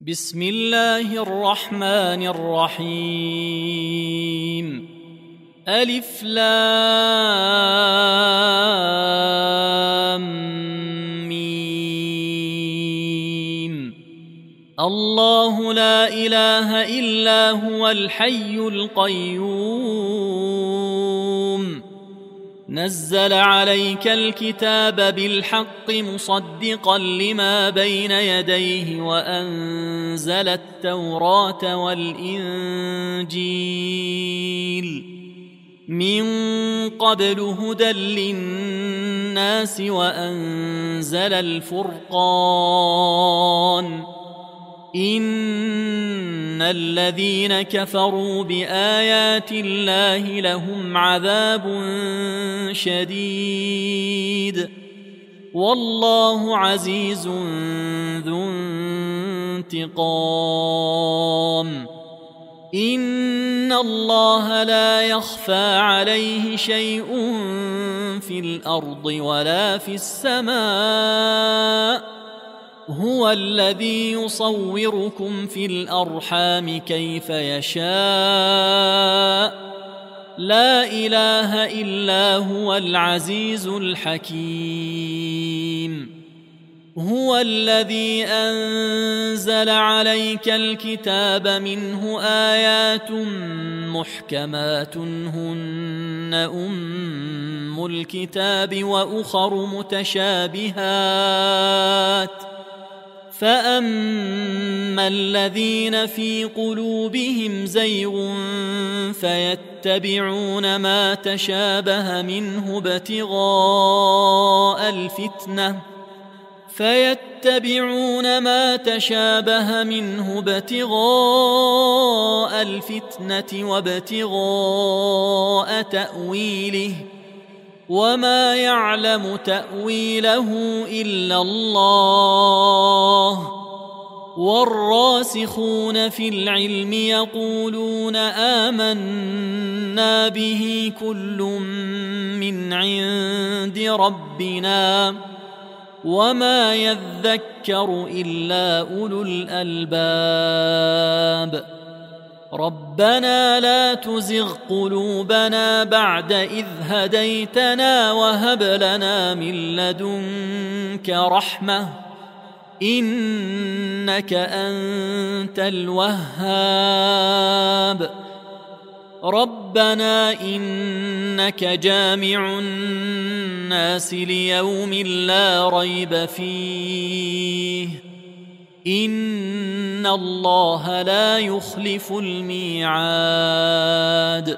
بسم الله الرحمن الرحيم. ألف لام ميم. الله لا إله إلا هو الحي القيوم. نزل عليك الكتاب بالحق مصدقا لما بين يديه وأنزل التوراة والإنجيل من قبل هدى للناس وأنزل الفرقان. إن الذين كفروا بآيات الله لهم عذاب شديد والله عزيز ذو انتقام. إن الله لا يخفى عليه شيء في الأرض ولا في السماء. هو الذي يصوركم في الأرحام كيف يشاء. لا إله إلا هو العزيز الحكيم. هو الذي أنزل عليك الكتاب منه آيات محكمات هن أم الكتاب وأخر متشابهات. فأما الذين في قلوبهم زيغ فيتبعون ما تشابه منه ابتغاء الفتنة وابتغاء تأويله وما يعلم تأويله إلا الله. والراسخون في العلم يقولون آمنا به كل من عند ربنا وما يذكر إلا أولو الألباب. ربنا لا تزغ قلوبنا بعد إذ هديتنا وهب لنا من لدنك رحمة إنك أنت الوهاب. ربنا إنك جامع الناس ليوم لا ريب فيه إن الله لا يخلف الميعاد.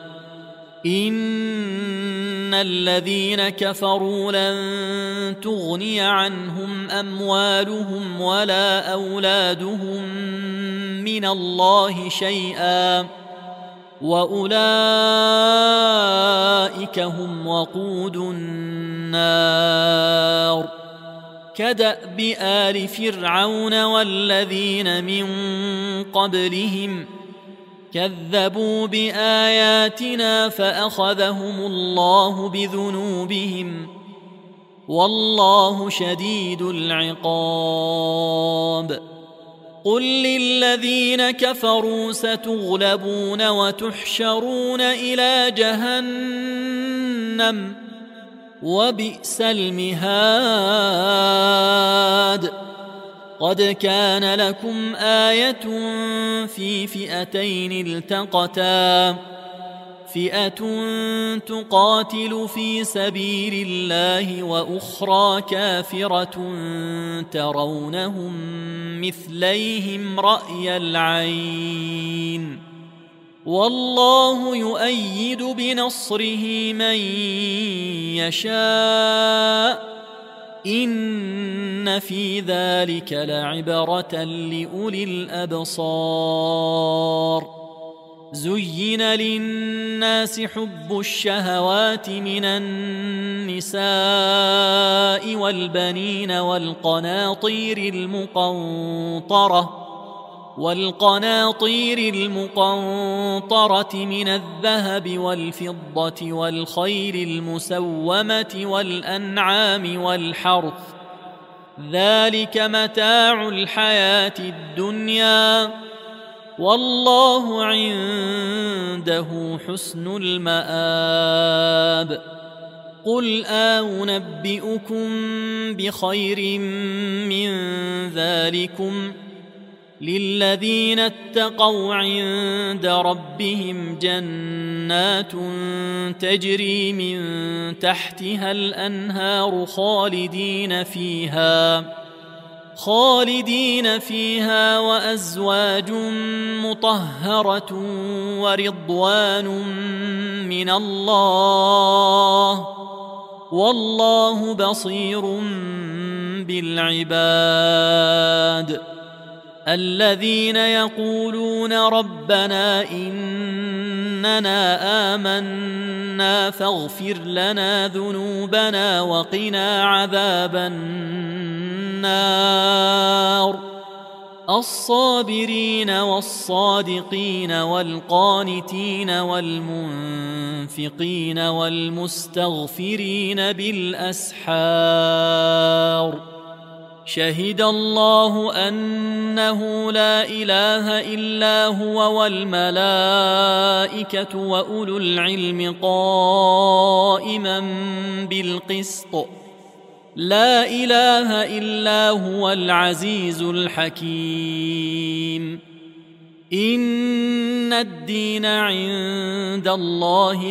إن الذين كفروا لن تغني عنهم أموالهم ولا أولادهم من الله شيئا وأولئك هم وقود النار. كدأب آل فرعون والذين من قبلهم كذبوا بآياتنا فأخذهم الله بذنوبهم والله شديد العقاب. قل للذين كفروا ستغلبون وتحشرون إلى جهنم وبئس المهاد. قد كان لكم آية في فئتين التقتا فئة تقاتل في سبيل الله وأخرى كافرة ترونهم مثليهم رأي العين والله يؤيد بنصره من يشاء. إن في ذلك لعبرة لأولي الأبصار. زين للناس حب الشهوات من النساء والبنين والقناطير المقنطرة من الذهب والفضة والخيل المسومة والأنعام والحرث ذلك متاع الحياة الدنيا والله عنده حسن المآب. قل أنبئكم بخير من ذلكم للذين اتقوا عند ربهم جنات تجري من تحتها الأنهار خالدين فيها وأزواج مطهرة ورضوان من الله والله بصير بالعباد. الذين يقولون ربنا إننا آمنا فاغفر لنا ذنوبنا وقنا عذاب النار. الصابرين والصادقين والقانتين والمنفقين والمستغفرين بالأسحار. شهد الله أنه لا إله إلا هو والملائكة وأولو العلم قائما بالقسط لا إله إلا هو العزيز الحكيم. إن الدين عند الله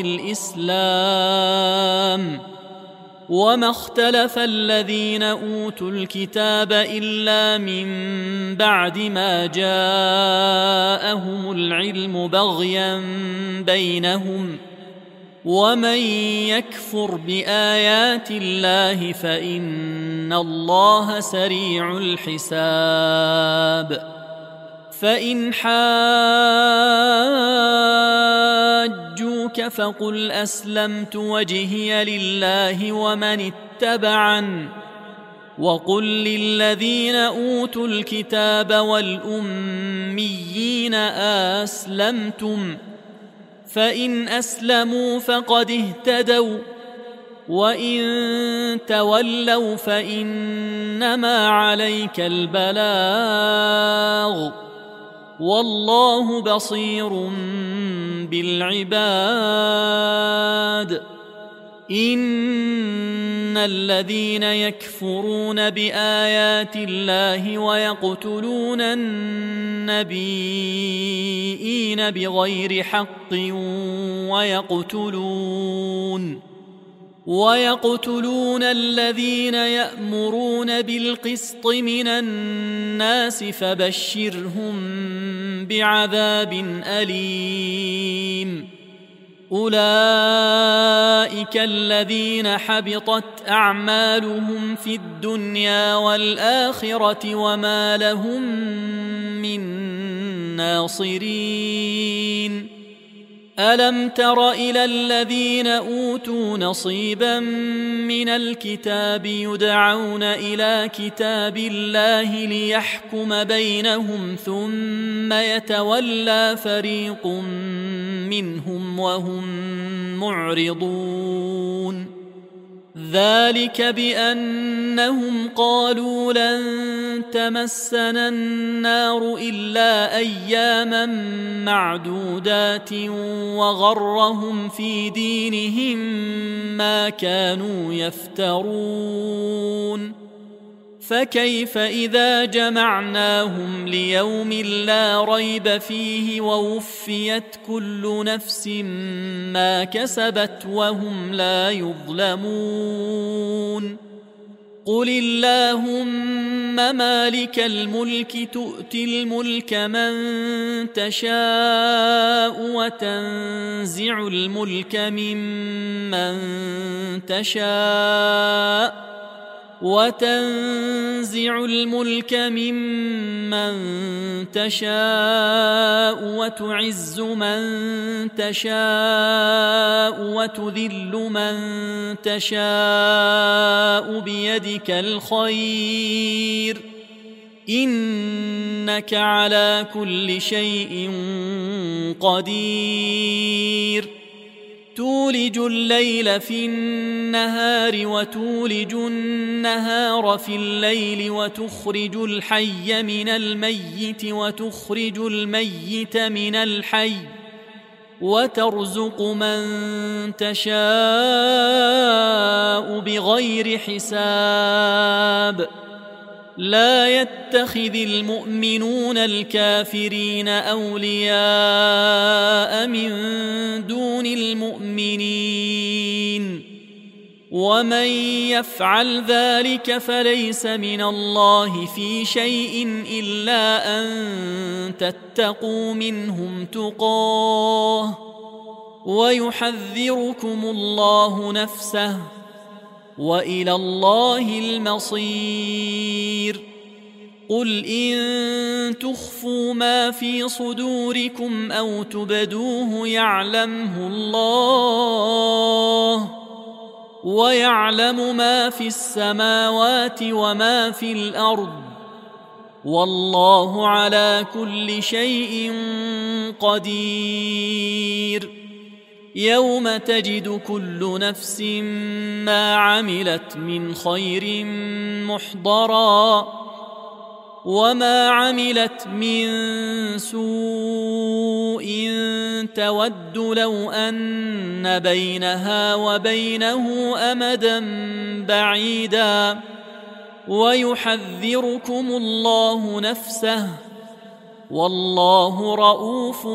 الإسلام وما اختلف الذين أوتوا الكتاب إلا من بعد ما جاءهم العلم بغيا بينهم ومن يكفر بآيات الله فإن الله سريع الحساب. فإن حاجوك فقل أسلمت وجهي لله ومن اتبعن وقل للذين أوتوا الكتاب والأميين أسلمتم فإن أسلموا فقد اهتدوا وإن تولوا فإنما عليك البلاغ والله بصير بالعباد. إن الذين يكفرون بآيات الله ويقتلون النبيين بغير حق ويقتلون الذين يأمرون بالقسط من الناس فبشرهم بعذاب أليم. أولئك الذين حبطت أعمالهم في الدنيا والآخرة وما لهم من ناصرين. ألم تر إلى الذين أوتوا نصيبا من الكتاب يدعون إلى كتاب الله ليحكم بينهم ثم يتولى فريق منهم وهم معرضون. ذلك بأنهم قالوا لن تمسنا النار إلا أياما معدودات وغرهم في دينهم ما كانوا يفترون. فكيف إذا جمعناهم ليوم لا ريب فيه ووفيت كل نفس ما كسبت وهم لا يظلمون. قل اللهم مالك الملك تؤتي الملك من تشاء وتنزع الملك ممن تشاء وتعز من تشاء وتذل من تشاء بيدك الخير إنك على كل شيء قدير. تولج الليل في النهار وتولج النهار في الليل وتخرج الحي من الميت وتخرج الميت من الحي وترزق من تشاء بغير حساب. لا يتخذ المؤمنون الكافرين أولياء من دون المؤمنين ومن يفعل ذلك فليس من الله في شيء إلا أن تتقوا منهم تقاه ويحذركم الله نفسه وإلى الله المصير. قل إن تخفوا ما في صدوركم أو تبدوه يعلمه الله ويعلم ما في السماوات وما في الأرض والله على كل شيء قدير. يوم تجد كل نفس ما عملت من خير محضرا وما عملت من سوء تود لو أن بينها وبينه أمدا بعيدا ويحذركم الله نفسه والله رؤوف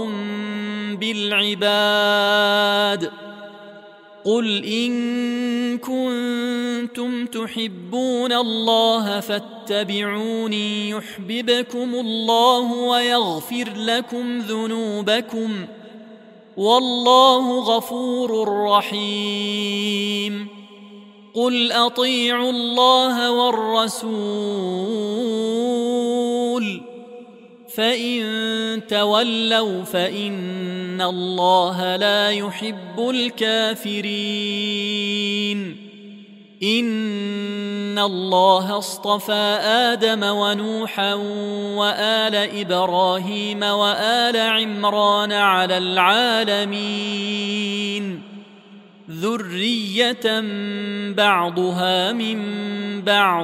بالعباد. قل إن كنتم تحبون الله فاتبعوني يحببكم الله ويغفر لكم ذنوبكم والله غفور رحيم. قل أطيعوا الله والرسول فإن تولوا فإن الله لا يحب الكافرين. إن الله اصطفى آدم ونوحا وآل إبراهيم وآل عمران على العالمين ذرية بعضها من بعض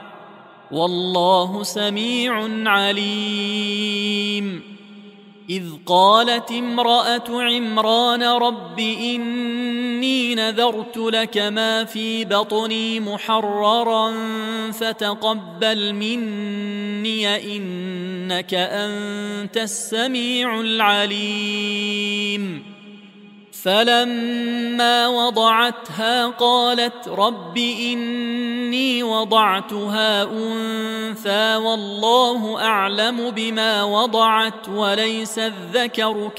والله سميع عليم. إذ قالت امرأة عمران رب إني نذرت لك ما في بطني محررا فتقبل مني إنك أنت السميع العليم. فلما وضعتها قالت رب إني وضعتها أنثى والله أعلم بما وضعت وليس الذكر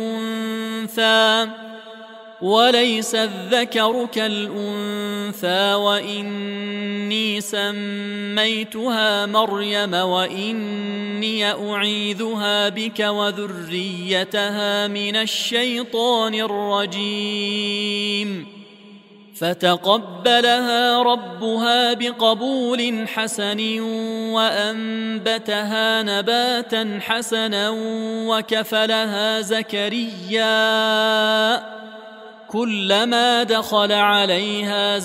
كالأنثى وإني سميتها مريم وإني أعيذها بك وذريتها من الشيطان الرجيم. فتقبلها ربها بقبول حسن وأنبتها نباتا حسنا وكفلها زكريا. كلما دخل عليها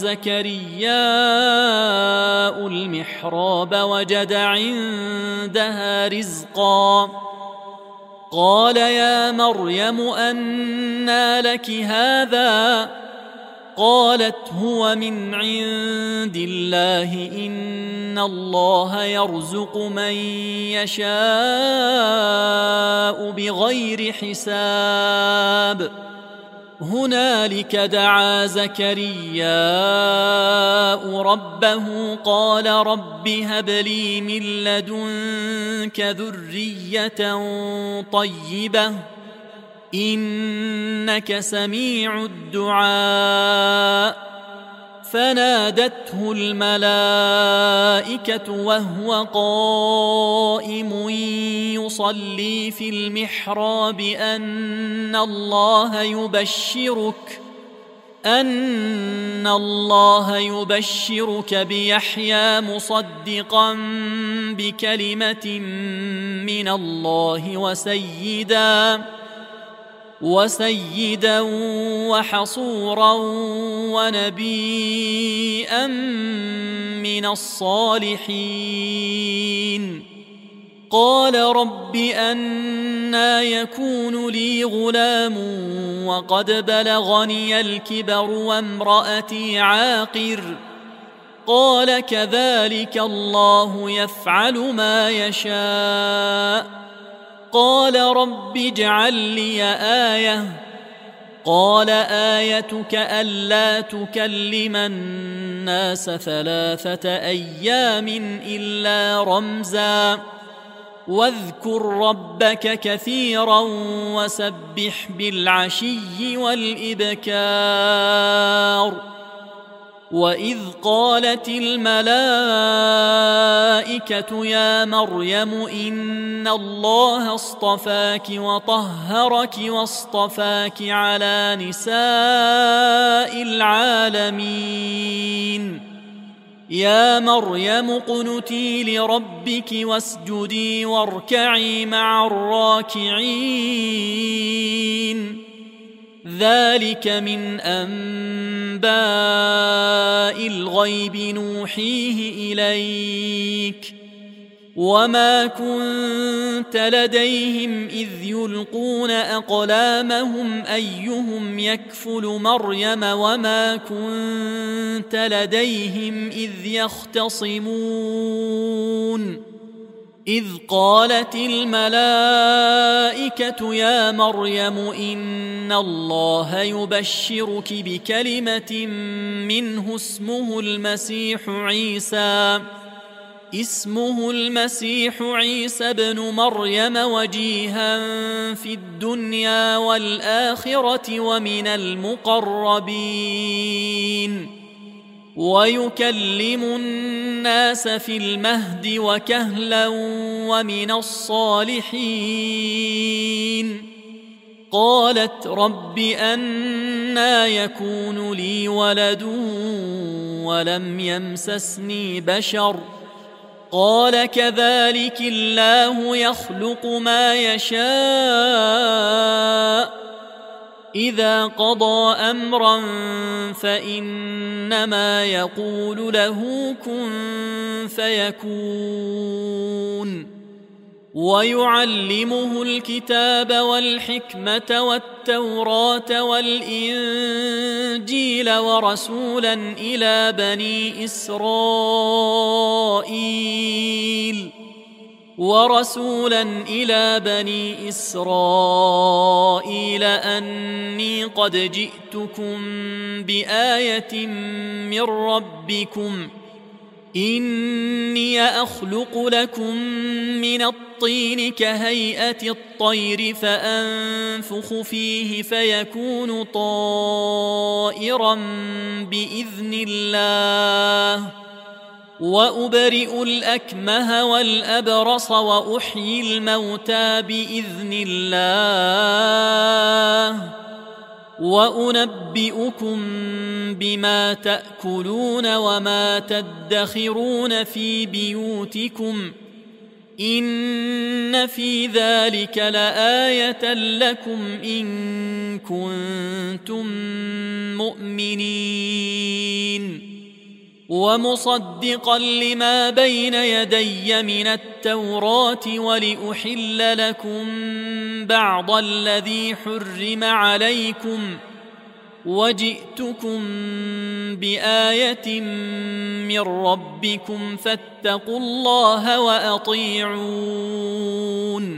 زكرياء المحراب وجد عندها رزقا قال يا مريم أنى لك هذا؟ قالت هو من عند الله إن الله يرزق من يشاء بغير حساب. هنالك دعا زكرياء ربه قال رب هب لي من لدنك ذرية طيبة إنك سميع الدعاء. فنادته الملائكة وهو قائم يصلي في المحراب أن الله يبشرك بيحيى مصدقا بكلمة من الله وسيدا وحصورا ونبيا من الصالحين. قال رب أنى يكون لي غلام وقد بلغني الكبر وامرأتي عاقر؟ قال كذلك الله يفعل ما يشاء. قال رب اجعل لي آية. قال آيتك ألا تكلم الناس 3 أيام إلا رمزا واذكر ربك كثيرا وسبح بالعشي والإبكار. وإذ قالت الملائكة يا مريم إن الله اصطفاك وطهرك واصطفاك على نساء العالمين. يا مريم اقنتي لربك واسجدي واركعي مع الراكعين. ذلك من أنباء الغيب نوحيه إليك وما كنت لديهم إذ يلقون أقلامهم أيهم يكفل مريم وما كنت لديهم إذ يختصمون. إذ قالت الملائكة يا مريم إن الله يبشرك بكلمة منه اسمه المسيح عيسى بن مريم وجيها في الدنيا والآخرة ومن المقربين ويكلم الناس في المهد وكهلا ومن الصالحين. قالت رب أنى يكون لي ولد ولم يمسسني بشر؟ قال كذلك الله يخلق ما يشاء إذا قضى أمرا فإنما يقول له كن فيكون. ويعلمه الكتاب والحكمة والتوراة والإنجيل ورسولا إلى بني إسرائيل أني قد جئتكم بآية من ربكم إني أخلق لكم من الطين كهيئة الطير فأنفخ فيه فيكون طائرا بإذن الله وأبرئ الأكمه والأبرص وأحيي الموتى بإذن الله وأنبئكم بما تأكلون وما تدخرون في بيوتكم إن في ذلك لآية لكم إن كنتم مؤمنين. ومصدقا لما بين يدي من التوراة ولأحل لكم بعض الذي حرم عليكم وجئتكم بآية من ربكم فاتقوا الله وأطيعون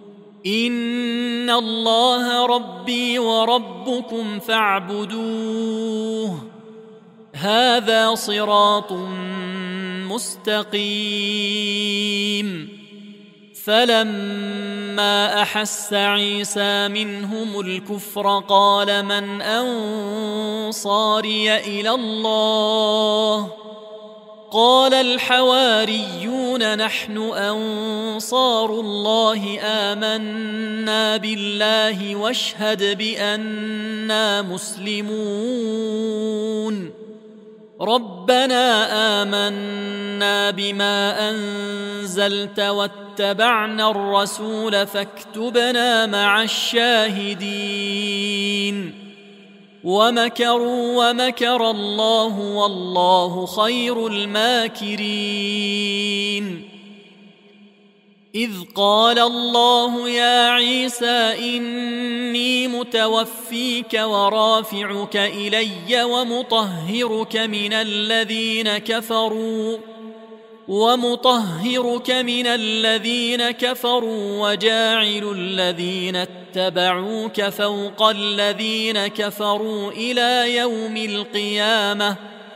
إن الله ربي وربكم فاعبدوه هذا صراط مستقيم. فلما أحس عيسى منهم الكفر قال من أنصاري إلى الله قال الحواريون نحن أنصار الله آمنا بالله واشهد بأننا مسلمون. ربنا آمنا بما أنزلت واتبعنا الرسول فاكتبنا مع الشاهدين ومكروا ومكر الله والله خير الماكرين إذ قال الله يا عيسى إني متوفيك ورافعك إلي ومطهرك من الذين كفروا وجاعل الذين اتبعوك فوق الذين كفروا إلى يوم القيامة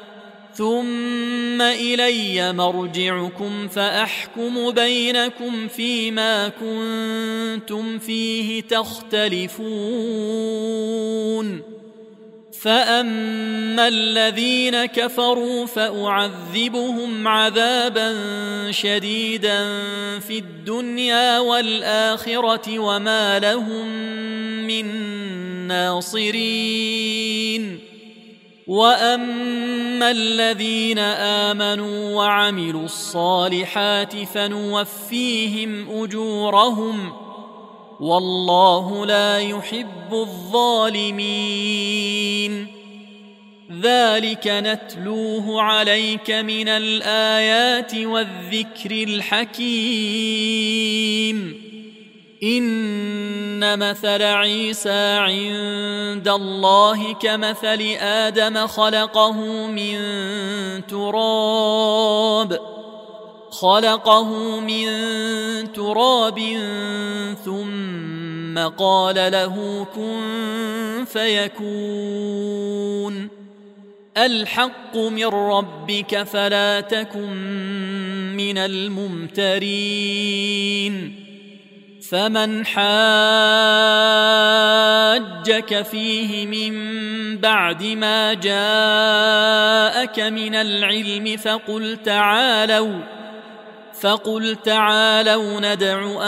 ثم إلي مرجعكم فأحكم بينكم فيما كنتم فيه تختلفون فأما الذين كفروا فأعذبهم عذابا شديدا في الدنيا والآخرة وما لهم من ناصرين وأما الذين آمنوا وعملوا الصالحات فنوفيهم أجورهم والله لا يحب الظالمين ذلك نتلوه عليك من الآيات والذكر الحكيم إن مثل عيسى عند الله كمثل آدم خلقه من تراب ثم قال له كن فيكون الحق من ربك فلا تكن من الممترين فمن حاجك فيه من بعد ما جاءك من العلم فقل تعالوا ندع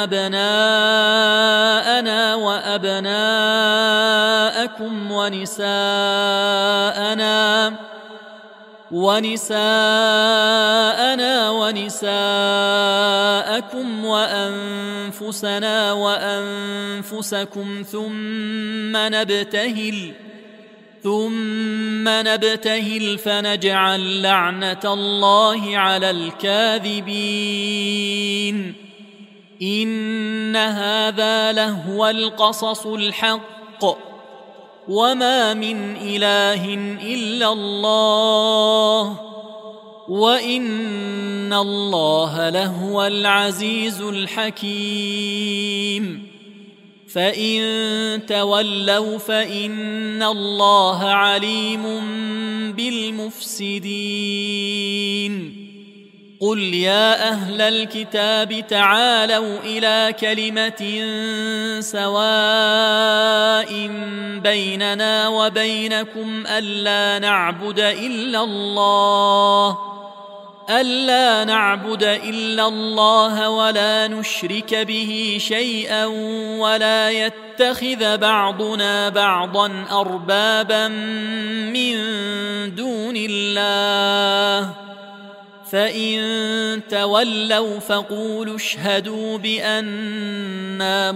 أبناءنا وأبناءكم ونساءنا ونساءكم وأنفسنا وأنفسكم ثم نبتهل فنجعل لعنة الله على الكاذبين إن هذا لهو القصص الحق وما من إله إلا الله وإن الله لهو العزيز الحكيم فإن تولوا فإن الله عليم بالمفسدين قل يا أهل الكتاب تعالوا إلى كلمة سواء بيننا وبينكم ألا نعبد إلا الله ولا نشرك به شيئا ولا يتخذ بعضنا بعضا أربابا من دون الله فإن تولوا فقولوا اشهدوا بأننا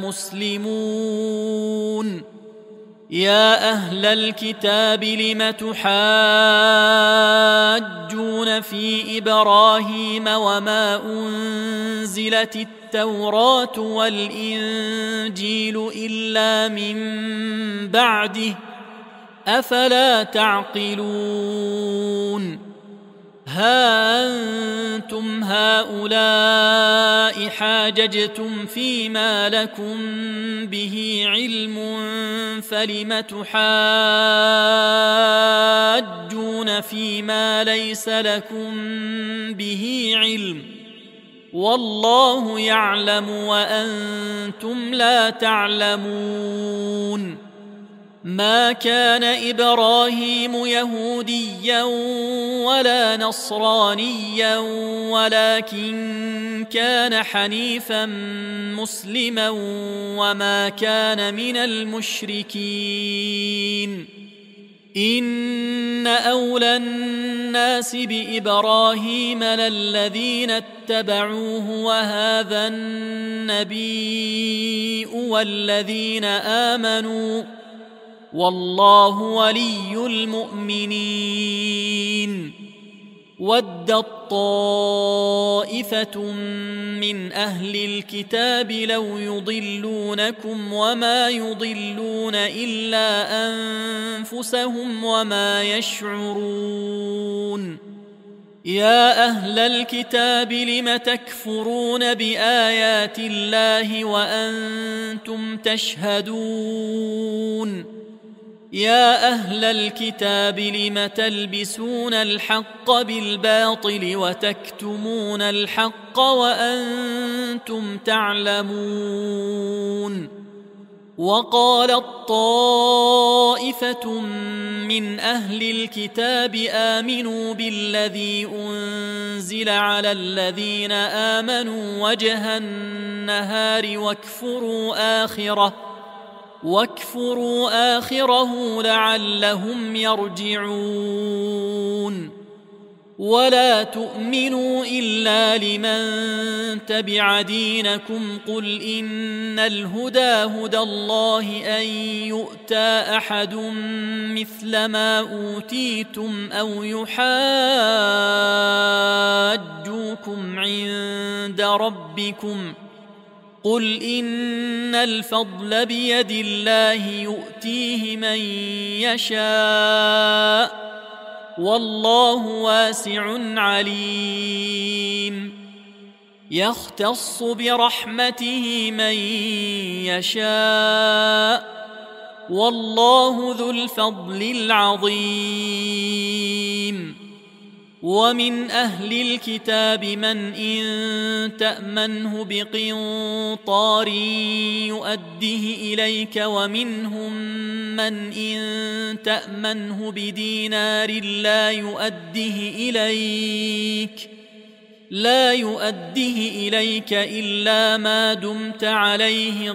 مسلمون يا أهل الكتاب لم تحاجون في إبراهيم وما أنزلت التوراة والإنجيل إلا من بعده أفلا تعقلون ها أنتم هؤلاء حاججتم فيما لكم به علم فلم تحاجون فيما ليس لكم به علم والله يعلم وأنتم لا تعلمون ما كان إبراهيم يهوديا ولا نصرانيا ولكن كان حنيفا مسلما وما كان من المشركين إن أولى الناس بإبراهيم للذين اتبعوه وهذا النبي والذين آمنوا والله ولي المؤمنين. ودت طائفة من أهل الكتاب لو يضلونكم وما يضلون إلا أنفسهم وما يشعرون. يا أهل الكتاب لم تكفرون بآيات الله وأنتم تشهدون. يا أهل الكتاب لم تلبسون الحق بالباطل وتكتمون الحق وأنتم تعلمون. وقالت طائفة من أهل الكتاب آمنوا بالذي أنزل على الذين آمنوا وجه النهار واكفروا آخره لعلهم يرجعون. ولا تؤمنوا إلا لمن تبع دينكم قل إن الهدى هدى الله أن يؤتى أحد مثل ما أوتيتم أو يحاجوكم عند ربكم قل إن الفضل بيد الله يؤتيه من يشاء والله واسع عليم. يختص برحمته من يشاء والله ذو الفضل العظيم. ومن أهل الكتاب من إن تأمنه بقنطار يؤديه إليك ومنهم من إن تأمنه بدينار لا يؤديه إليك إلا ما دمت عليه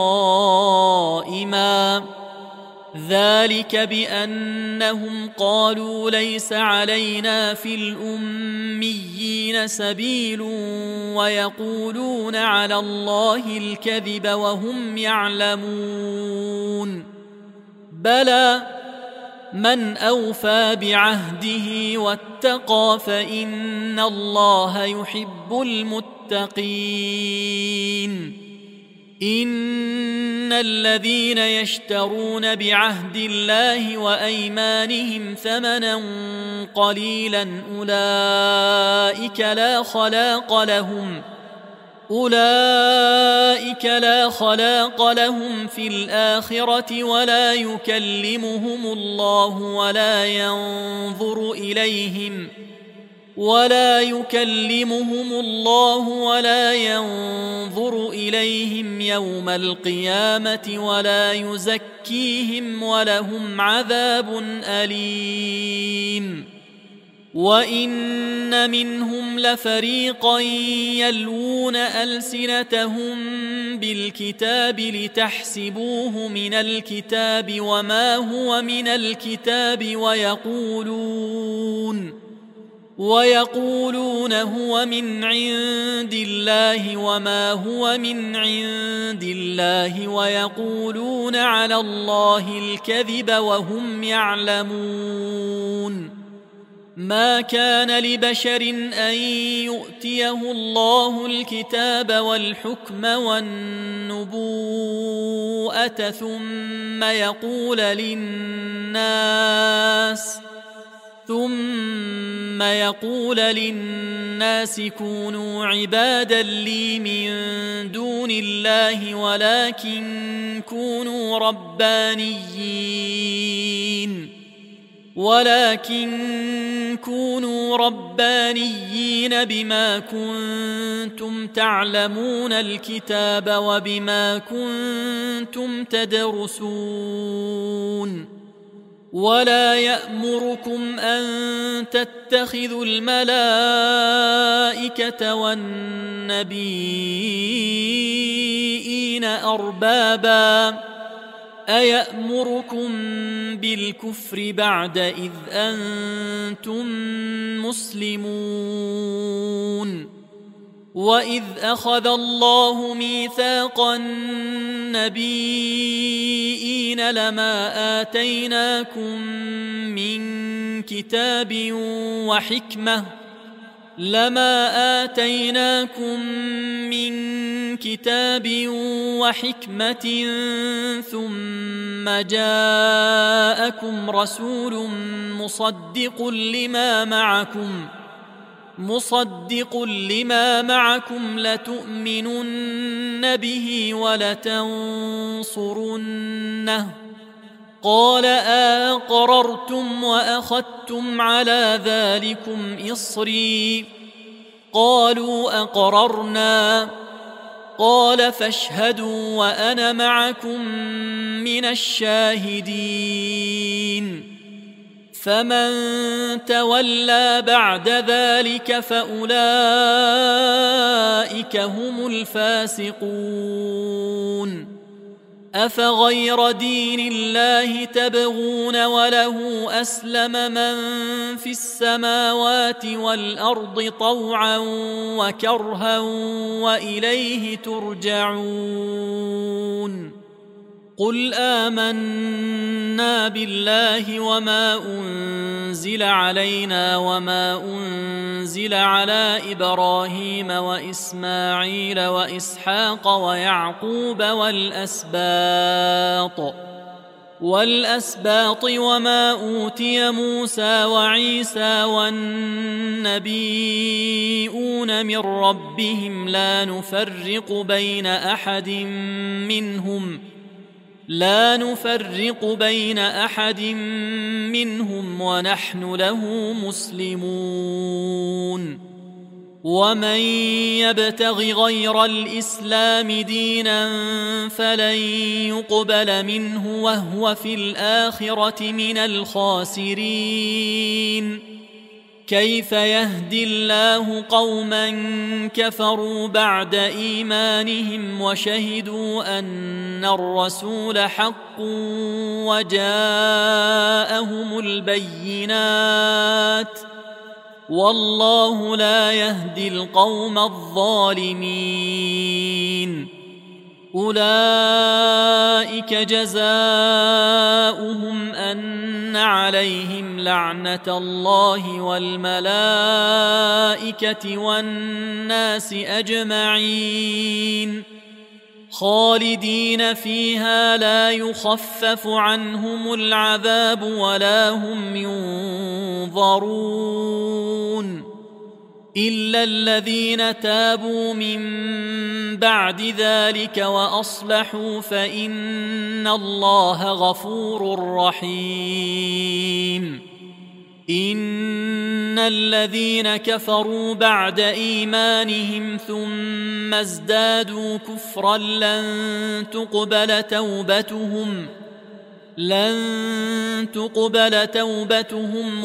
قائما. ذلك بأنهم قالوا ليس علينا في الأميين سبيل ويقولون على الله الكذب وهم يعلمون. بلى من أوفى بعهده واتقى فإن الله يحب المتقين. إن الذين يشترون بعهد الله وأيمانهم ثمنا قليلا أولئك لا خلاق لهم في الآخرة ولا يكلمهم الله ولا ينظر إليهم يوم القيامة ولا يزكيهم ولهم عذاب أليم. وإن منهم لفريقا يلوون ألسنتهم بالكتاب لتحسبوه من الكتاب وما هو من الكتاب ويقولون هو من عند الله وما هو من عند الله ويقولون على الله الكذب وهم يعلمون. ما كان لبشر أن يؤتيه الله الكتاب والحكم والنبوءة ثم يقول للناس كونوا عبادا لي من دون الله ولكن كونوا ربانيين بما كنتم تعلمون الكتاب وبما كنتم تدرسون. ولا يأمركم أن تتخذوا الملائكة والنبيين أيأمركم بالكفر بعد إذ أنتم مسلمون وإذ أخذ الله ميثاق النبيين لما آتيناكم من كتاب وحكمة ثم جاءكم رسول مصدق لما معكم لتؤمنن به ولتنصرنه قال أأقررتم وأخذتم على ذلكم إصري قالوا أقررنا قال فاشهدوا وأنا معكم من الشاهدين فمن تولى بعد ذلك فأولئك هم الفاسقون أفغير دين الله تبغون وله أسلم من في السماوات والأرض طوعا وكرها وإليه ترجعون قل آمنا بالله وما أنزل علينا وما أنزل على إبراهيم وإسماعيل وإسحاق ويعقوب والأسباط وما أوتي موسى وعيسى والنبيون من ربهم لا نفرق بين أحد منهم ونحن له مسلمون ومن يبتغ غير الإسلام دينا فلن يقبل منه وهو في الآخرة من الخاسرين كيف يهدي الله قوما كفروا بعد إيمانهم وشهدوا أن الرسول حق وجاءهم البينات والله لا يهدي القوم الظالمين أولئك جزاؤهم أن عليهم لعنة الله والملائكة والناس أجمعين خالدين فيها لا يخفف عنهم العذاب ولا هم ينظرون إلا الذين تابوا من بعد ذلك وأصلحوا فإن الله غفور رحيم إن الذين كفروا بعد إيمانهم ثم ازدادوا كفرا لن تقبل توبتهم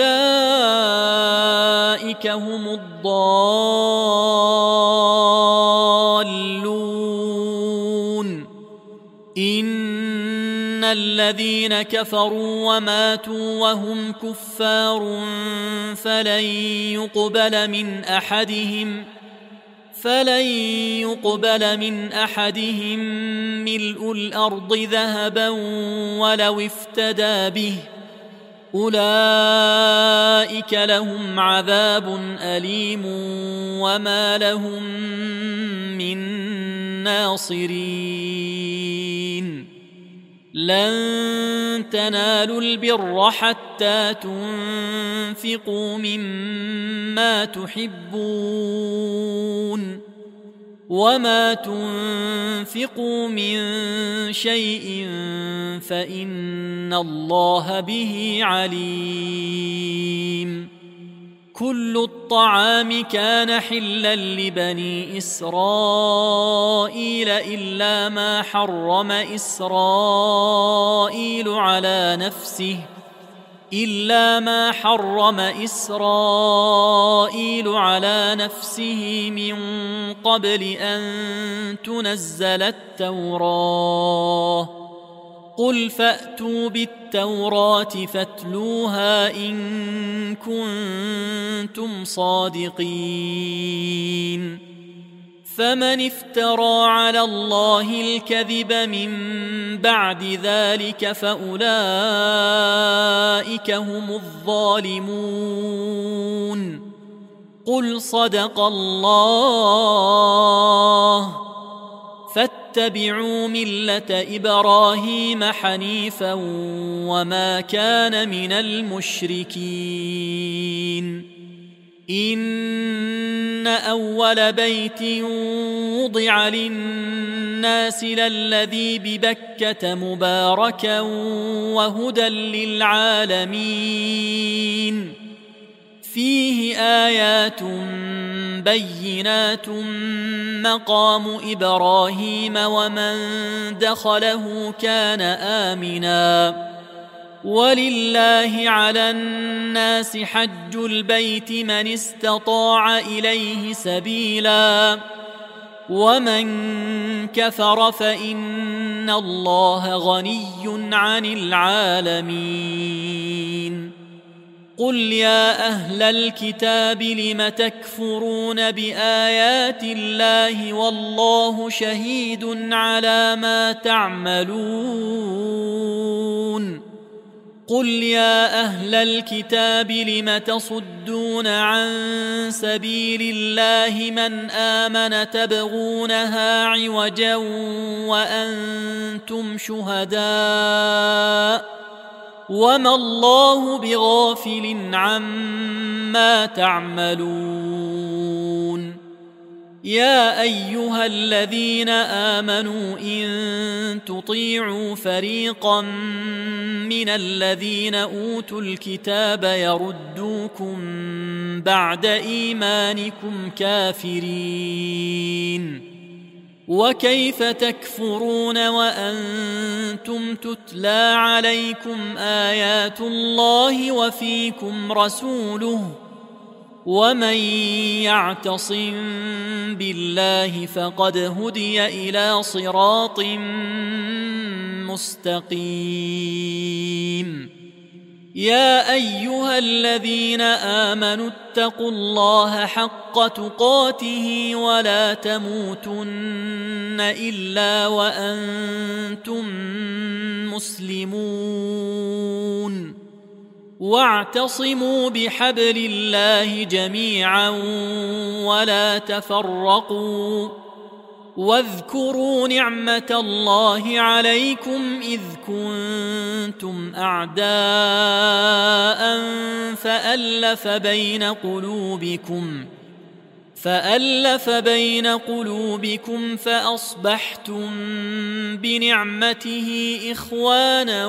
وأولئك هم الضالون إن الذين كفروا وماتوا وهم كفار فلن يقبل من أحدهم ملء الأرض ذهبا ولو افتدى به أولئك لهم عذاب أليم وما لهم من ناصرين لن تنالوا البر حتى تنفقوا مما تحبون وما تنفقوا من شيء فإن الله به عليم كل الطعام كان حلا لبني إسرائيل إلا ما حرم إسرائيل على نفسه من قبل أن تنزل التوراة قل فأتوا بالتوراة فاتلوها إن كنتم صادقين فمن افترى على الله الكذب من بعد ذلك فأولئك هم الظالمون قل صدق الله فاتبعوا ملة إبراهيم حنيفا وما كان من المشركين إن أول بيت وضع للناس للذي ببكة مباركا وهدى للعالمين فيه آيات بينات مقام إبراهيم ومن دخله كان آمناً ولله على الناس حج البيت من استطاع إليه سبيلا ومن كفر فإن الله غني عن العالمين قل يا أهل الكتاب لم تكفرون بآيات الله والله شهيد على ما تعملون قل يا أهل الكتاب لم تصدون عن سبيل الله من آمن تبغونها عوجا وأنتم شهداء وما الله بغافل عما تعملون يا أيها الذين آمنوا إن تطيعوا فريقا من الذين أوتوا الكتاب يردوكم بعد إيمانكم كافرين وكيف تكفرون وأنتم تتلى عليكم آيات الله وفيكم رسوله ومن يعتصم بالله فقد هدي إلى صراط مستقيم يا أيها الذين آمنوا اتقوا الله حق تقاته ولا تموتن إلا وأنتم مسلمون واعتصموا بحبل الله جميعا ولا تفرقوا واذكروا نعمة الله عليكم إذ كنتم أعداء فألف بين قلوبكم فأصبحتم بنعمته إخوانا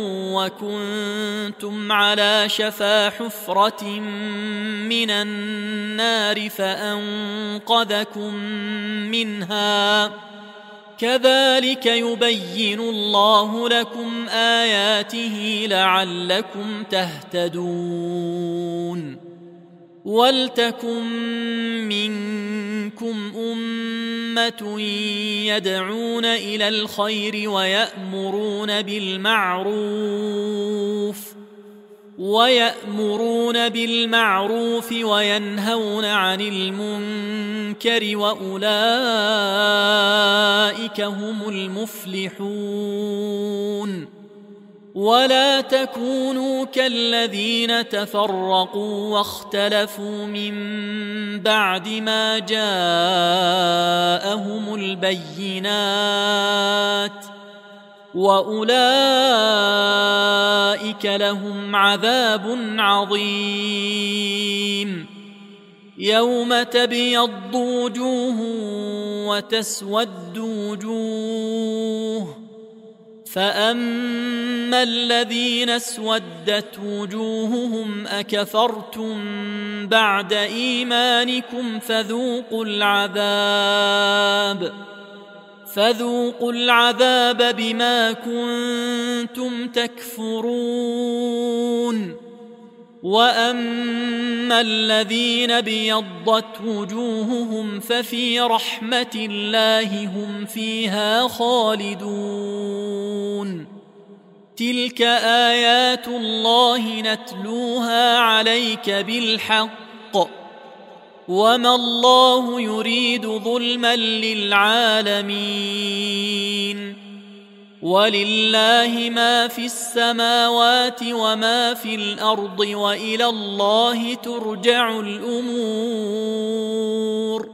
وكنتم على شفا حفرة من النار فأنقذكم منها كذلك يبين الله لكم آياته لعلكم تهتدون ولتكن منكم أمة يدعون إلى الخير ويأمرون بالمعروف وينهون عن المنكر وأولئك هم المفلحون ولا تكونوا كالذين تفرقوا واختلفوا من بعد ما جاءهم البينات وأولئك لهم عذاب عظيم يوم تبيض وجوه وتسود وجوه فأما الذين اسودت وجوههم أكفرتم بعد إيمانكم فذوقوا العذاب بما كنتم تكفرون وأما الذين بيضت وجوههم ففي رحمة الله هم فيها خالدون تلك آيات الله نتلوها عليك بالحق وما الله يريد ظلما للعالمين ولله ما في السماوات وما في الأرض وإلى الله ترجع الأمور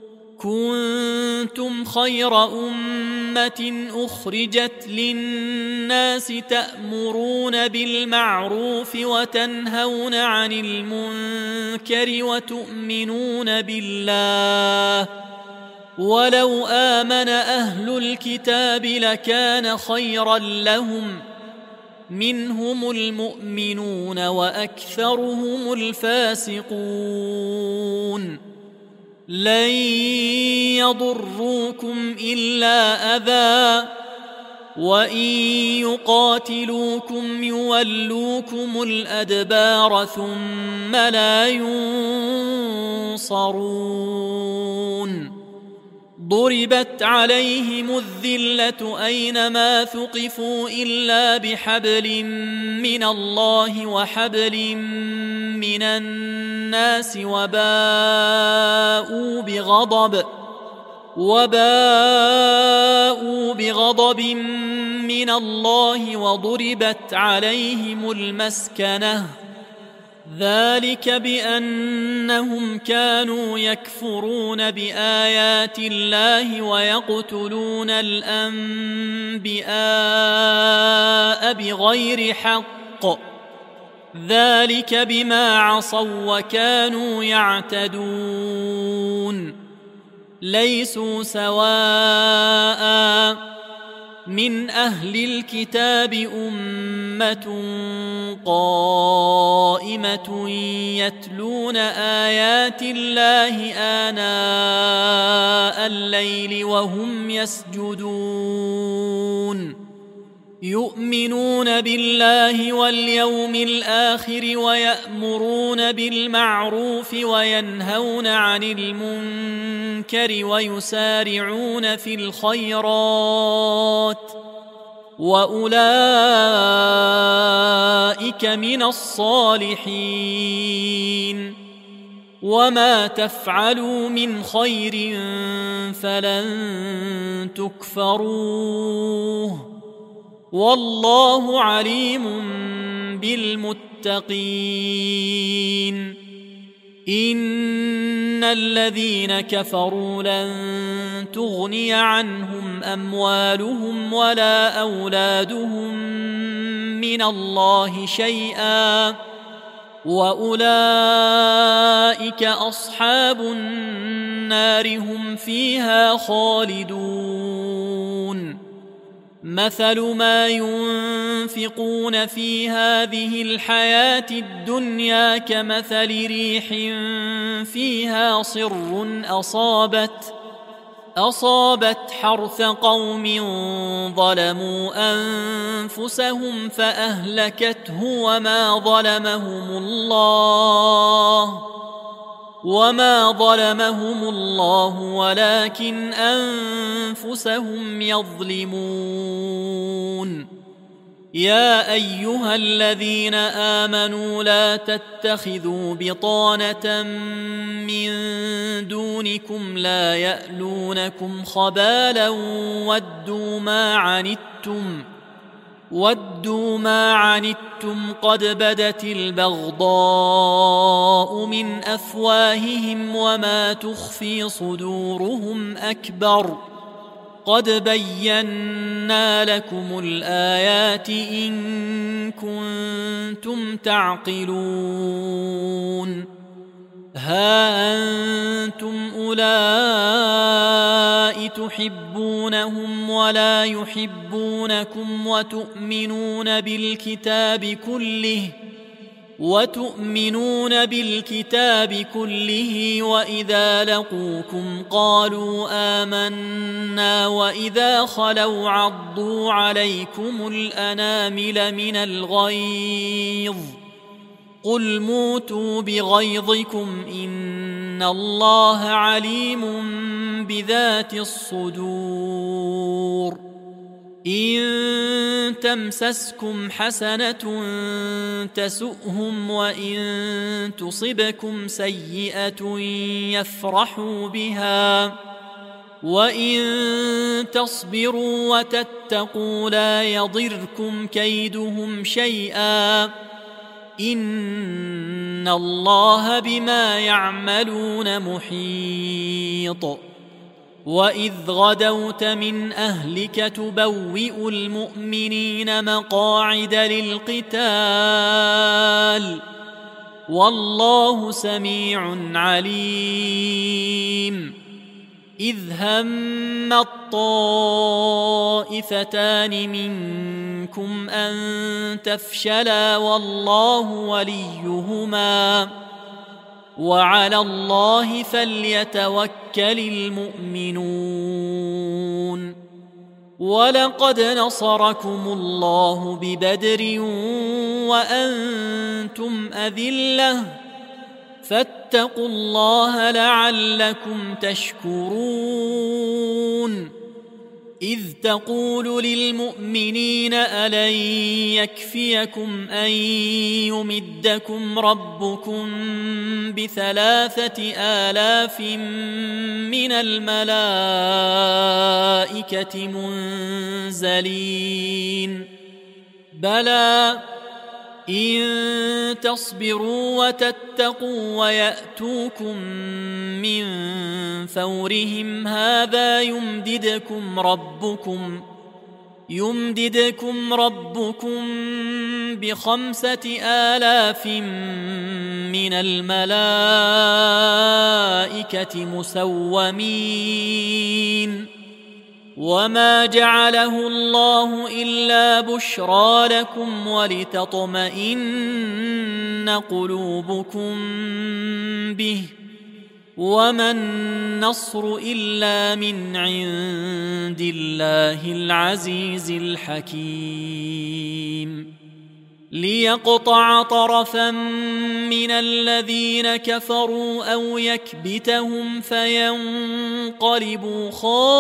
كنتم خير أمة أخرجت للناس تأمرون بالمعروف وتنهون عن المنكر وتؤمنون بالله ولو آمن أهل الكتاب لكان خيرا لهم منهم المؤمنون وأكثرهم الفاسقون لن يضروكم إلا أذى وإن يقاتلوكم يولوكم الأدبار ثم لا ينصرون ضربت عليهم الذلة أينما ثقفوا إلا بحبل من الله وحبل من الناس وباءوا بغضب من الله وضربت عليهم المسكنة ذلك بأنهم كانوا يكفرون بآيات الله ويقتلون الأنبياء بغير حق ذلك بما عصوا وكانوا يعتدون ليسوا سواء من أهل الكتاب أمة قائمة يتلون آيات الله آناء الليل وهم يسجدون يؤمنون بالله واليوم الآخر ويأمرون بالمعروف وينهون عن المنكر ويسارعون في الخيرات وأولئك من الصالحين وما تفعلوا من خير فلن تكفروه والله عليم بالمتقين إن الذين كفروا لن تغني عنهم أموالهم ولا أولادهم من الله شيئا وأولئك أصحاب النار هم فيها خالدون مثل ما ينفقون في هذه الحياة الدنيا كمثل ريح فيها صر أصابت حرث قوم ظلموا أنفسهم فأهلكته وما ظلمهم الله ولكن أنفسهم يظلمون يا أيها الذين آمنوا لا تتخذوا بطانة من دونكم لا يألونكم خبالا ودوا ما عنتم قد بدت البغضاء من أفواههم وما تخفي صدورهم أكبر قد بينا لكم الآيات إن كنتم تعقلون ها أنتم أولئك تحبونهم ولا يحبونكم وتؤمنون بالكتاب كله وإذا لقوكم قالوا آمنا وإذا خلوا عضوا عليكم الأنامل من الغيظ قل موتوا بغيظكم إن الله عليم بذات الصدور إن تمسسكم حسنة تسؤهم وإن تصبكم سيئة يفرحوا بها وإن تصبروا وتتقوا لا يضركم كيدهم شيئا إن الله بما يعملون محيط وإذ غدوت من أهلك تبوئ المؤمنين مقاعد للقتال والله سميع عليم إذ هم الطائفتان منكم أن تفشلا والله وليهما وعلى الله فليتوكل المؤمنون ولقد نصركم الله ببدر وأنتم أذلة فاتقوا الله لعلكم تشكرون إذ تقول للمؤمنين ألن يكفيكم أن يمدكم ربكم ب3,000 من الملائكة منزلين بلى إن تصبروا وتتقوا ويأتوكم من فورهم هذا يمددكم ربكم ب5,000 من الملائكة مسومين وما جعله الله إلا بشرى لكم ولتطمئن قلوبكم به وما النصر إلا من عند الله العزيز الحكيم ليقطع طرفا من الذين كفروا أو يكبتهم فينقلبوا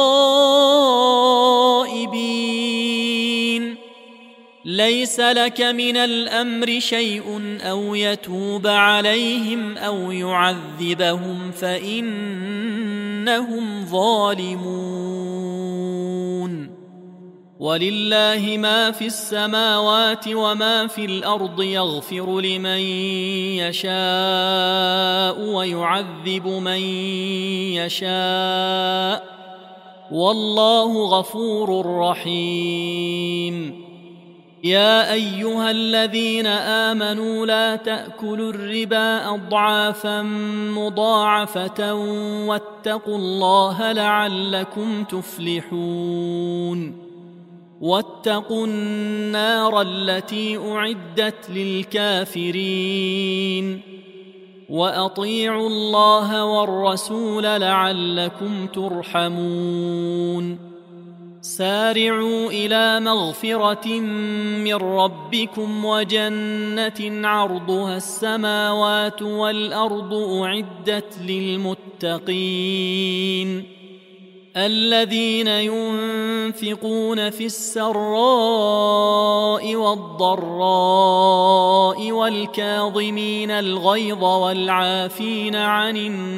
خائبين ليس لك من الأمر شيء أو يتوب عليهم أو يعذبهم فإنهم ظالمون ولله ما في السماوات وما في الأرض يغفر لمن يشاء ويعذب من يشاء والله غفور رحيم يا أيها الذين آمنوا لا تأكلوا الربا أضعافا مضاعفة واتقوا الله لعلكم تفلحون واتقوا النار التي أعدت للكافرين وأطيعوا الله والرسول لعلكم ترحمون سارعوا إلى مغفرة من ربكم وجنة عرضها السماوات والأرض أعدت للمتقين الذين ينفقون في السراء والضراء والكاظمين الغيظ والعافين عن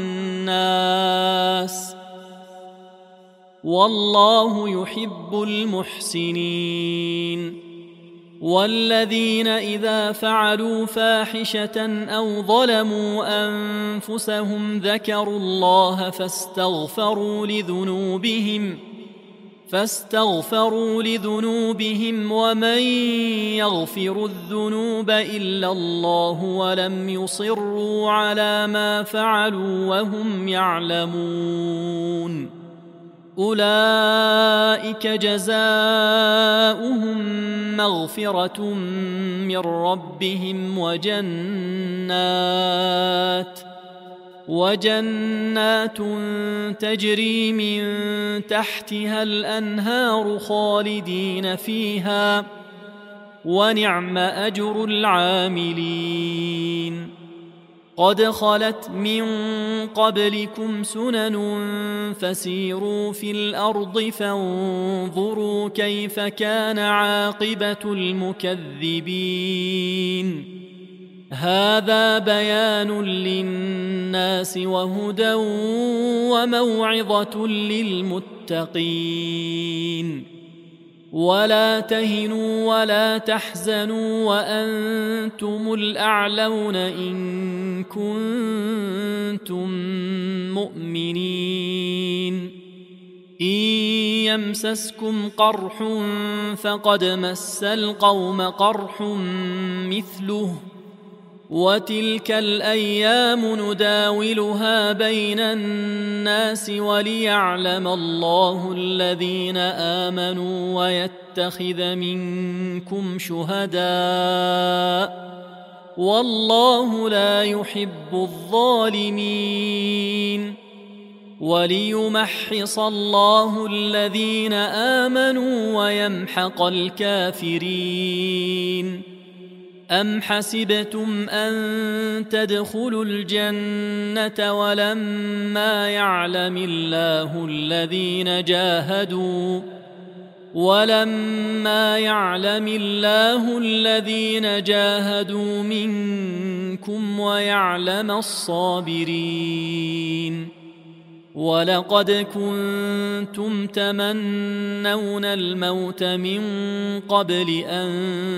الناس والله يحب المحسنين والذين إذا فعلوا فاحشة أو ظلموا أنفسهم ذكروا الله فاستغفروا لذنوبهم ومن يغفر الذنوب إلا الله ولم يصروا على ما فعلوا وهم يعلمون أولئك جزاؤهم مغفرة من ربهم وجنات تجري من تحتها الأنهار خالدين فيها ونعم أجر العاملين قد خلت من قبلكم سنن فسيروا في الأرض فانظروا كيف كان عاقبة المكذبين هذا بيان للناس وهدى وموعظة للمتقين ولا تهنوا ولا تحزنوا وأنتم الأعلون إن كنتم مؤمنين إن يمسسكم قرح فقد مس القوم قرح مثله وتلك الأيام نداولها بين الناس وليعلم الله الذين آمنوا ويتخذ منكم شهداء والله لا يحب الظالمين وليمحص الله الذين آمنوا ويمحق الكافرين أم حسبتم أن تدخلوا الجنة ولما يعلم الله الذين جاهدوا منكم ويعلم الصابرين ولقد كنتم تمنون الموت من قبل أن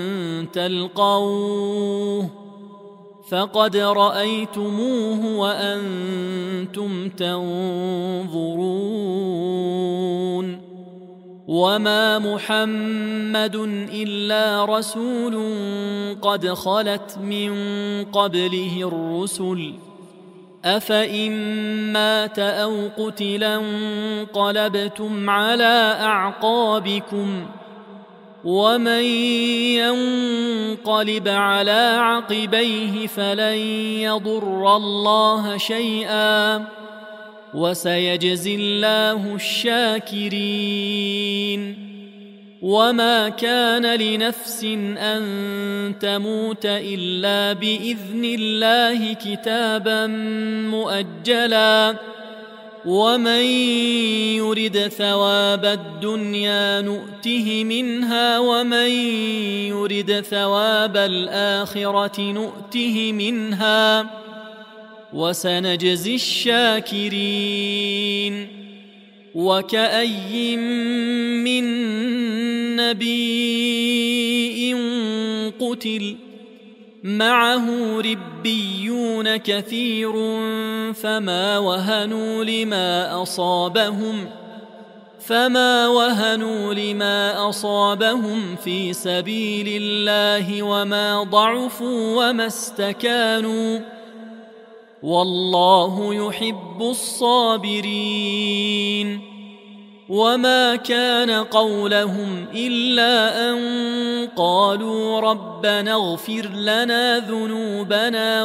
تلقوه فقد رأيتموه وأنتم تنظرون وما محمد إلا رسول قد خلت من قبله الرسل أفإن مات أو قتلا انقلبتم على أعقابكم ومن ينقلب على عقبيه فلن يضر الله شيئا وسيجزي الله الشاكرين وما كان لنفس أن تموت إلا بإذن الله كتابا مؤجلا ومن يرد ثواب الدنيا نؤته منها ومن يرد ثواب الآخرة نؤته منها وسنجزي الشاكرين وكأي من نبي قتل معه ربيون كثير فما وهنوا لما أصابهم في سبيل الله وما ضعفوا وما استكانوا والله يحب الصابرين وما كان قولهم إلا أن قالوا ربنا اغفر لنا ذنوبنا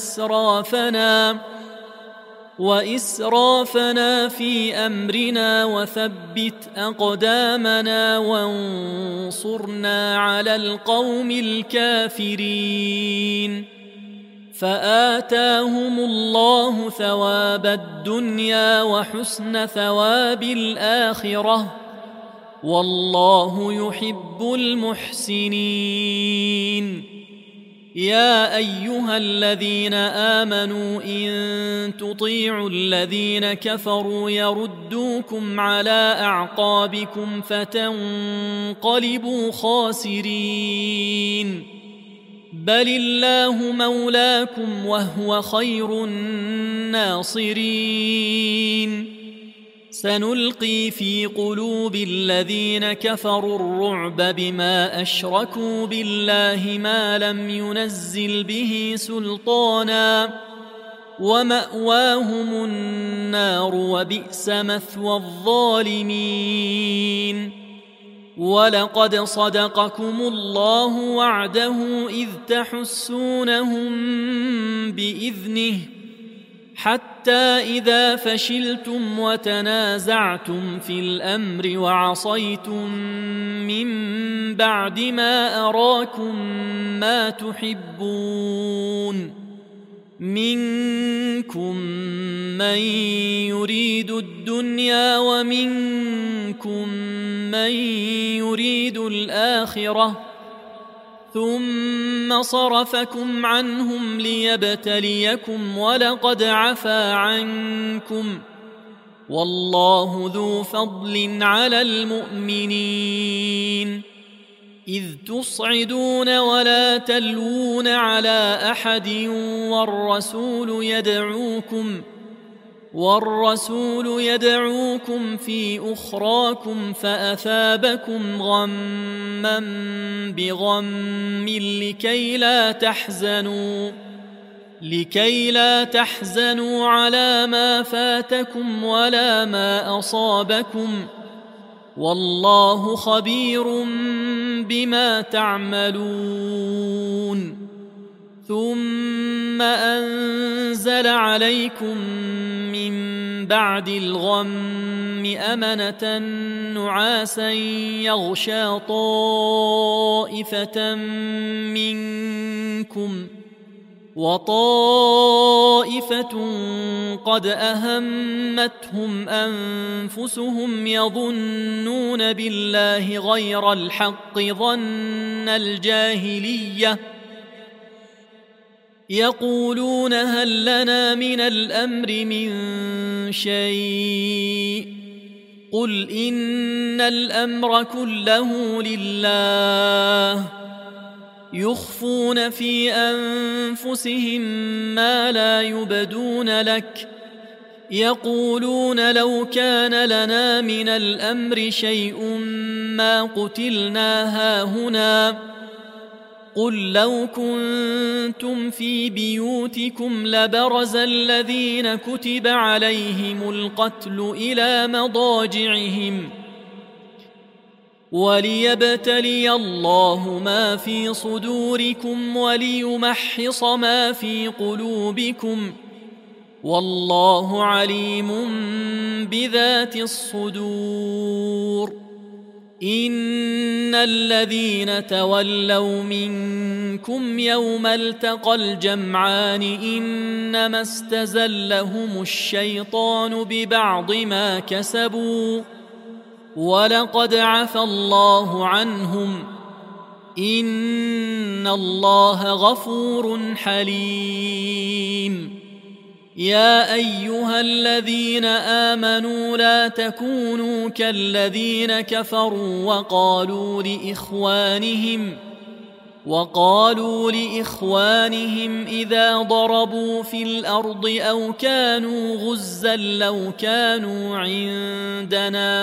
وإسرافنا في أمرنا وثبت أقدامنا وانصرنا على القوم الكافرين فآتاهم الله ثواب الدنيا وحسن ثواب الآخرة والله يحب المحسنين يا أيها الذين آمنوا إن تطيعوا الذين كفروا يردوكم على أعقابكم فتنقلبوا خاسرين بل الله مولاكم وهو خير الناصرين سنلقي في قلوب الذين كفروا الرعب بما أشركوا بالله ما لم ينزل به سلطانا ومأواهم النار وبئس مثوى الظالمين ولقد صدقكم الله وعده إذ تحسونهم بإذنه حتى إذا فشلتم وتنازعتم في الأمر وعصيتم من بعد ما أراكم ما تحبون منكم من يريد الدنيا ومنكم من يريد الآخرة ثم صرفكم عنهم ليبتليكم ولقد عفا عنكم والله ذو فضل على المؤمنين إذ تصعدون ولا تلوون على أحد والرسول يدعوكم في أخراكم فأثابكم غما بغم لكي لا تحزنوا على ما فاتكم ولا ما أصابكم والله خبير بما تعملون ثم أنزل عليكم من بعد الغم أمنة نعاسا يغشى طائفة منكم وطائفة قد أهمتهم أنفسهم يظنون بالله غير الحق ظن الجاهلية يقولون هل لنا من الأمر من شيء قل إن الأمر كله لله يخفون في أنفسهم ما لا يبدون لك يقولون لو كان لنا من الأمر شيء ما قتلنا هاهنا قل لو كنتم في بيوتكم لبرز الذين كتب عليهم القتل إلى مضاجعهم وليبتلي الله ما في صدوركم وليمحص ما في قلوبكم والله عليم بذات الصدور إن الذين تولوا منكم يوم التقى الجمعان إنما استزلهم الشيطان ببعض ما كسبوا ولقد عفى الله عنهم إن الله غفور حليم يا أيها الذين آمنوا لا تكونوا كالذين كفروا وقالوا لإخوانهم إذا ضربوا في الأرض أو كانوا غزا لو كانوا عندنا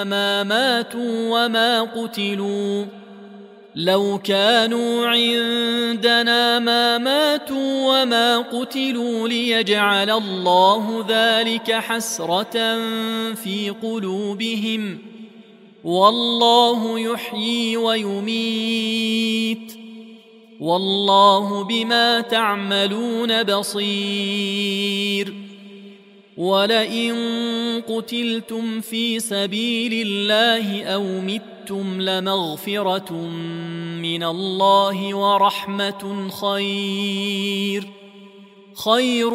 ما ماتوا وما قتلوا ليجعل الله ذلك حسرة في قلوبهم والله يحيي ويميت والله بما تعملون بصير ولئن قتلتم في سبيل الله أو متم لمغفرة من الله ورحمة خير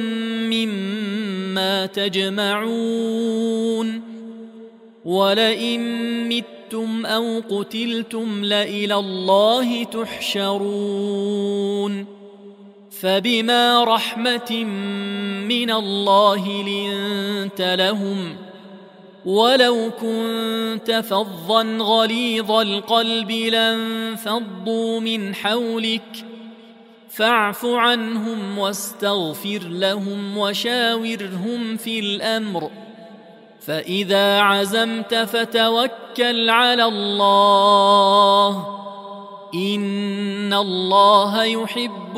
مما تجمعون ولئن متم أو قتلتم لإلى الله تحشرون فبما رحمة من الله لنت لهم ولو كنت فظا غليظ القلب لانفضوا من حولك فاعف عنهم واستغفر لهم وشاورهم في الأمر فإذا عزمت فتوكل على الله إن الله يحب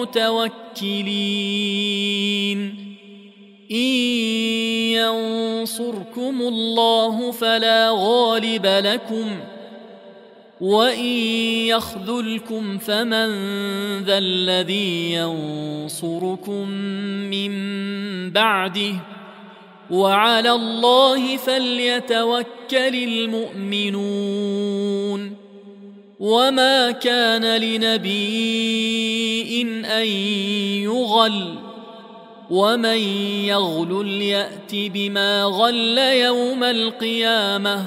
المتوكلين إن ينصركم الله فلا غالب لكم وإن يخذلكم فمن ذا الذي ينصركم من بعده وعلى الله فليتوكل المؤمنون وما كان لنبي أن يغل ومن يغلل يأت بما غل يوم القيامة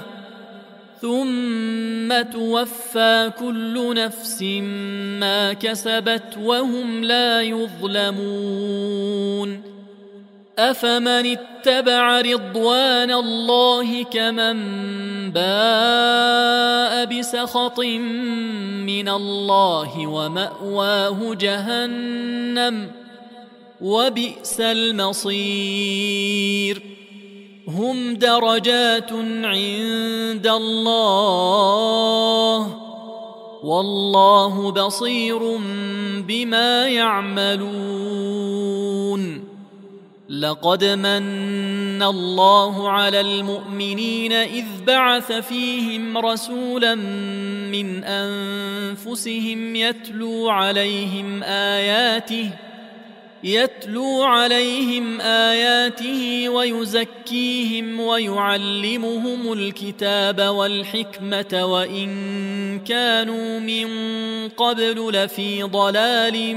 ثم توفى كل نفس ما كسبت وهم لا يظلمون أفمن اتبع رضوان الله كمن باء بسخط من الله ومأواه جهنم وبئس المصير هم درجات عند الله والله بصير بما يعملون لقد من الله على المؤمنين إذ بعث فيهم رسولا من أنفسهم يتلو عليهم آياته ويزكيهم ويعلمهم الكتاب والحكمة وإن كانوا من قبل لفي ضلال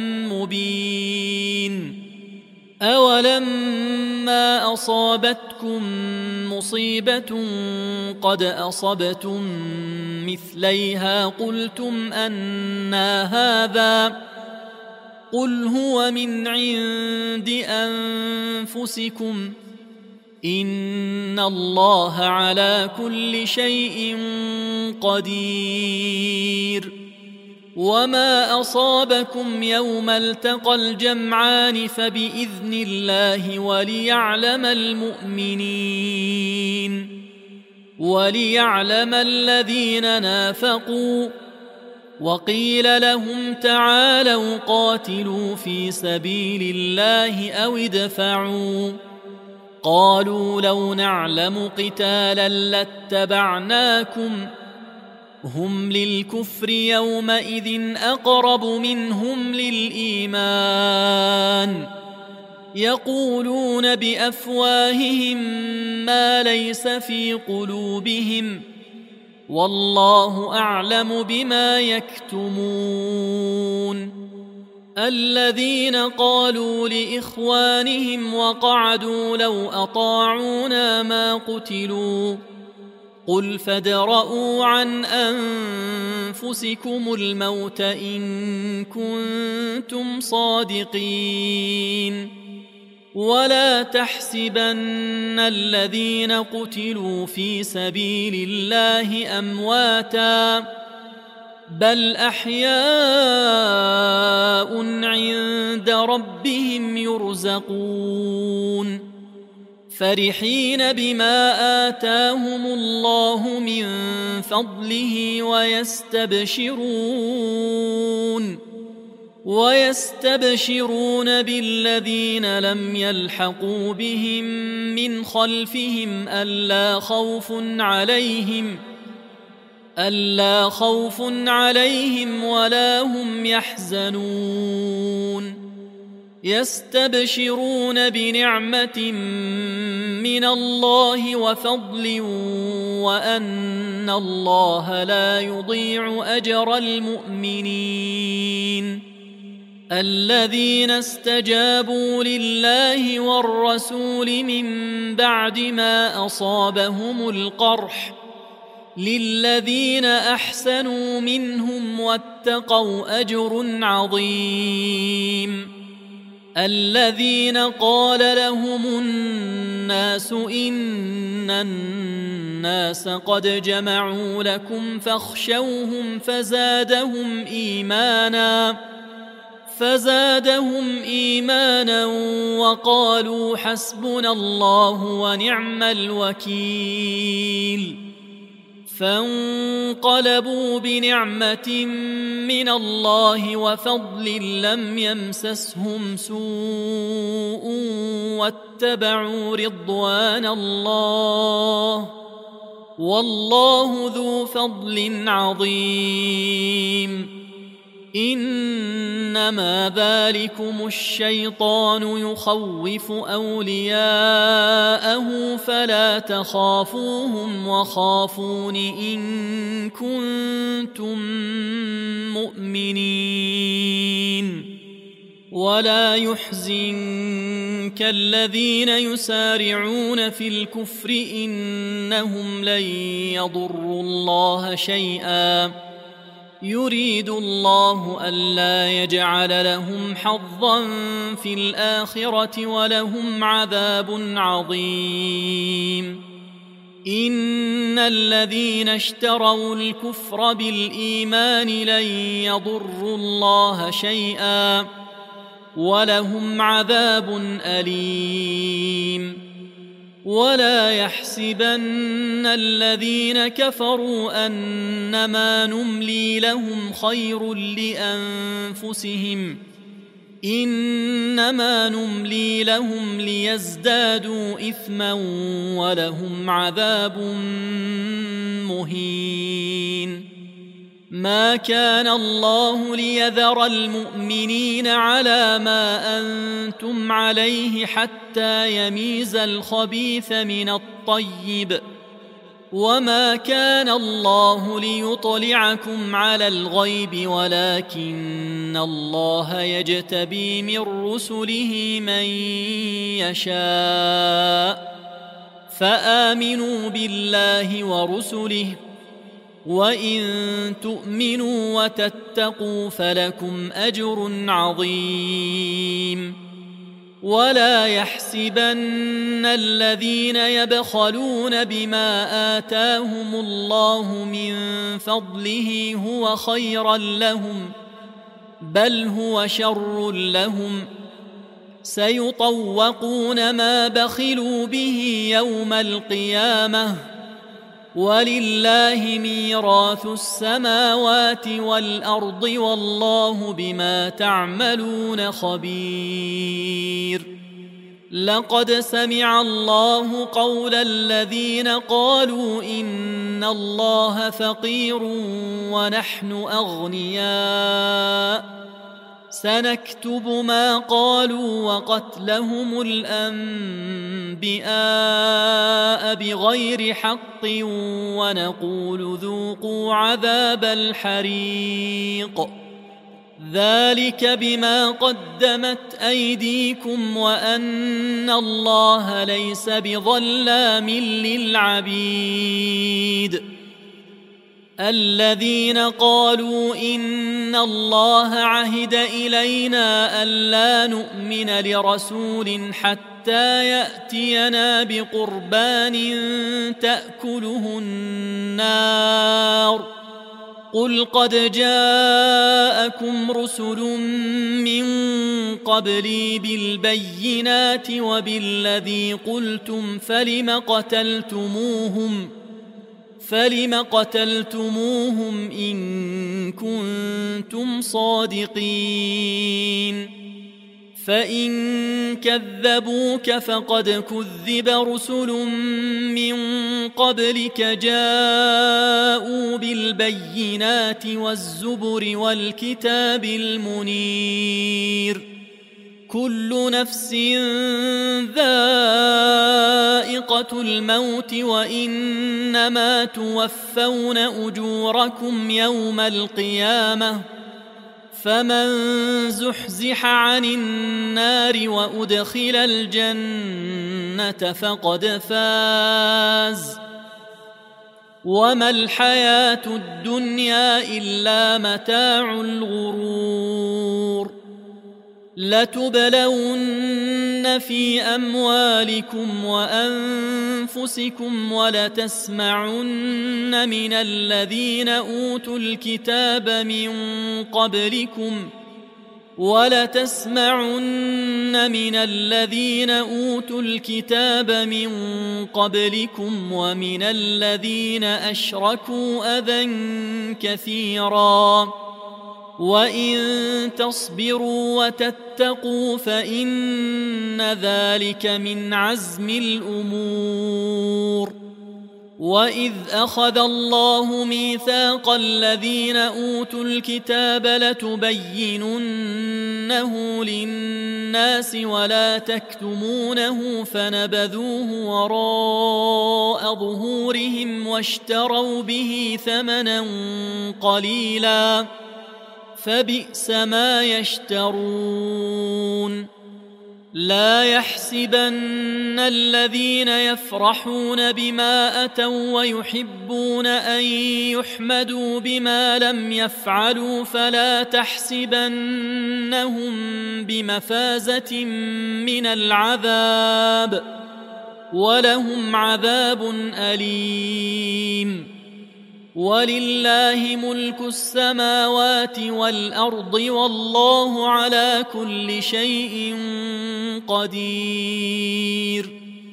مبين أولما أصابتكم مصيبة قد أصبتم مثليها قلتم أنى هذا قل هو من عند أنفسكم إن الله على كل شيء قدير وما أصابكم يوم التقى الجمعان فبإذن الله وليعلم الذين نافقوا وقيل لهم تعالوا قاتلوا في سبيل الله أو ادفعوا قالوا لو نعلم قتالا لاتبعناكم هم للكفر يومئذ أقرب منهم للإيمان يقولون بأفواههم ما ليس في قلوبهم والله أعلم بما يكتمون الذين قالوا لإخوانهم وقعدوا لو أطاعونا ما قتلوا قل فادرءوا عن أنفسكم الموت إن كنتم صادقين ولا تحسبن الذين قتلوا في سبيل الله أمواتا بل أحياء عند ربهم يرزقون فرحين بما آتاهم الله من فضله ويستبشرون بالذين لم يلحقوا بهم من خلفهم ألا خوف عليهم ولا هم يحزنون يستبشرون بنعمة من الله وفضل وأن الله لا يضيع أجر المؤمنين الذين استجابوا لله والرسول من بعد ما أصابهم القرح للذين أحسنوا منهم واتقوا أجر عظيم الذين قال لهم الناس إن الناس قد جمعوا لكم فاخشوهم فزادهم إيمانا وقالوا حسبنا الله ونعم الوكيل فانقلبوا بنعمة من الله وفضل لم يمسسهم سوء واتبعوا رضوان الله والله ذو فضل عظيم إنما ذلكم الشيطان يخوف أولياءه فلا تخافوهم وخافون إن كنتم مؤمنين ولا يحزنكم كالذين يسارعون في الكفر إنهم لن يضروا الله شيئا يريد الله ألا يجعل لهم حظا في الآخرة ولهم عذاب عظيم إن الذين اشتروا الكفر بالإيمان لن يضروا الله شيئا ولهم عذاب أليم ولا يحسبن الذين كفروا أنما نملي لهم خير لأنفسهم إنما نملي لهم ليزدادوا إثما ولهم عذاب مهين ما كان الله ليذر المؤمنين على ما أنتم عليه حتى يميز الخبيث من الطيب وما كان الله ليطلعكم على الغيب ولكن الله يجتبي من رسله من يشاء فآمنوا بالله ورسله وإن تؤمنوا وتتقوا فلكم أجر عظيم ولا يحسبن الذين يبخلون بما آتاهم الله من فضله هو خيرا لهم بل هو شر لهم سيطوقون ما بخلوا به يوم القيامة ولله ميراث السماوات والأرض والله بما تعملون خبير لقد سمع الله قول الذين قالوا إن الله فقير ونحن أغنياء سنكتب ما قالوا وقتلهم الأنبياء بغير حق ونقول ذوقوا عذاب الحريق ذلك بما قدمت أيديكم وأن الله ليس بظلام للعبيد الذين قالوا إن الله عهد إلينا ألا نؤمن لرسول حتى يأتينا بقربان تأكله النار قل قد جاءكم رسل من قبلي بالبينات وبالذي قلتم فلم قتلتموهم إن كنتم صادقين فإن كذبوك فقد كذب رسل من قبلك جاءوا بالبينات والزبر والكتاب المنير كل نفس ذائقة الموت وإنما توفون أجوركم يوم القيامة فمن زحزح عن النار وأدخل الجنة فقد فاز وما الحياة الدنيا إلا متاع الغرور لتبلون في أموالكم وأنفسكم ولتسمعن من الذين أوتوا الكتاب من قبلكم ومن الذين أشركوا أذى كثيرا وإن تصبروا وتتقوا فإن ذلك من عزم الأمور وإذ أخذ الله ميثاق الذين أوتوا الكتاب لتبيننه للناس ولا تكتمونه فنبذوه وراء ظهورهم واشتروا به ثمنا قليلا فبئس ما يشترون لا يحسبن الذين يفرحون بما أتوا ويحبون أن يحمدوا بما لم يفعلوا فلا تحسبنهم بمفازة من العذاب ولهم عذاب أليم. ولله ملك السماوات والأرض والله على كل شيء قدير.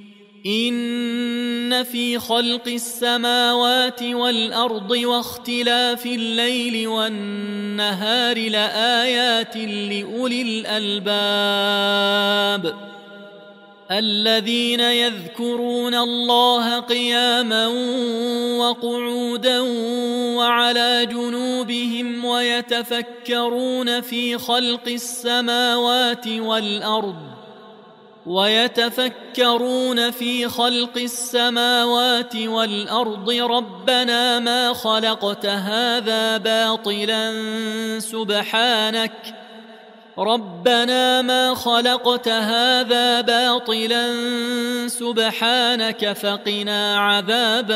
إن في خلق السماوات والأرض واختلاف الليل والنهار لآيات لأولي الألباب الذين يذكرون الله قياما وقعودا وعلى جنوبهم ويتفكرون في خلق السماوات والأرض ربنا ما خلقت هذا باطلا سبحانك فقنا عذاب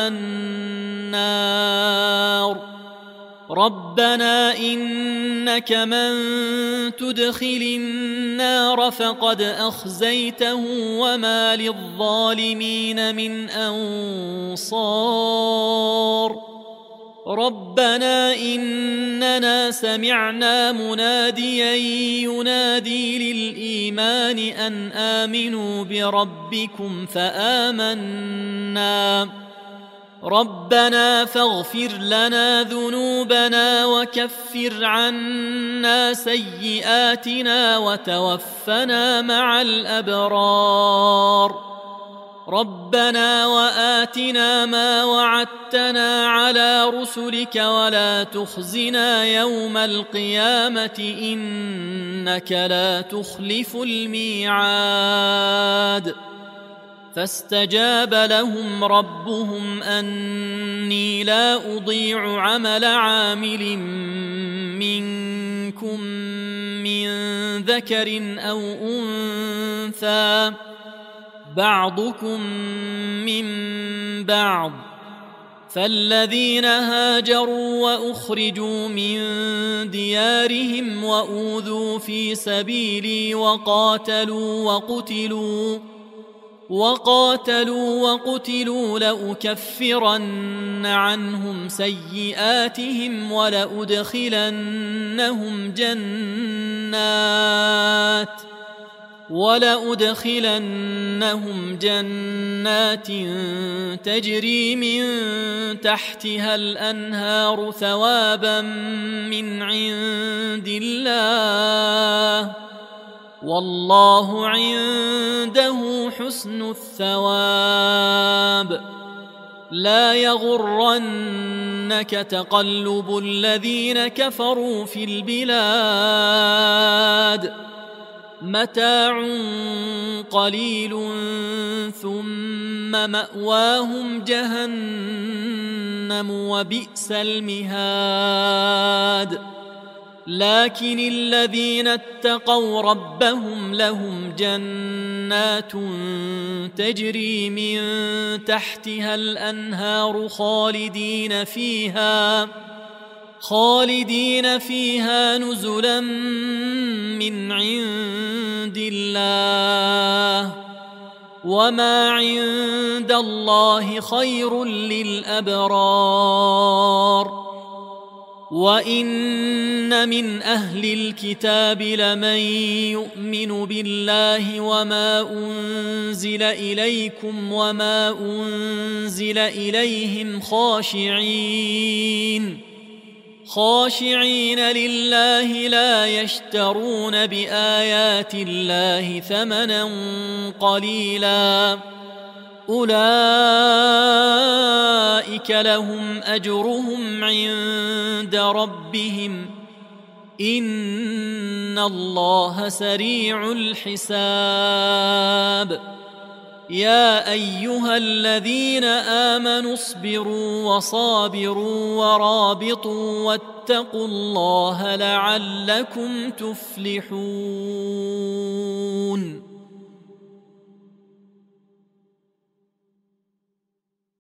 النار. ربنا إنك من تدخل النار فقد أخزيته وما للظالمين من أنصار. ربنا إننا سمعنا مناديا ينادي للإيمان أن آمنوا بربكم فآمنا. ربنا فاغفر لنا ذنوبنا وكفر عنا سيئاتنا وتوفنا مع الأبرار. ربنا وآتنا ما وعدتنا على رسلك ولا تخزنا يوم القيامة إنك لا تخلف الميعاد. فاستجاب لهم ربهم أني لا أضيع عمل عامل منكم من ذكر أو أنثى بعضكم من بعض. فالذين هاجروا وأخرجوا من ديارهم وأوذوا في سبيلي وقاتلوا وقتلوا لأكفرن عنهم سيئاتهم ولأدخلنهم جنات تجري من تحتها الأنهار ثوابا من عند الله والله عنده حسن الثواب. لا يغرنك تقلب الذين كفروا في البلاد متاع قليل ثم مأواهم جهنم وبئس المهاد. لكن الذين اتقوا ربهم لهم جنات تجري من تحتها الأنهار خالدين فيها نزلا من عند الله وما عند الله خير للأبرار. وإن من أهل الكتاب لمن يؤمن بالله وما أنزل إليكم وما أنزل إليهم خاشعين لله لا يشترون بآيات الله ثمنا قليلا أولئك لهم أجرهم عند ربهم إن الله سريع الحساب. يا أيها الذين آمنوا اصبروا وصابروا ورابطوا واتقوا الله لعلكم تفلحون.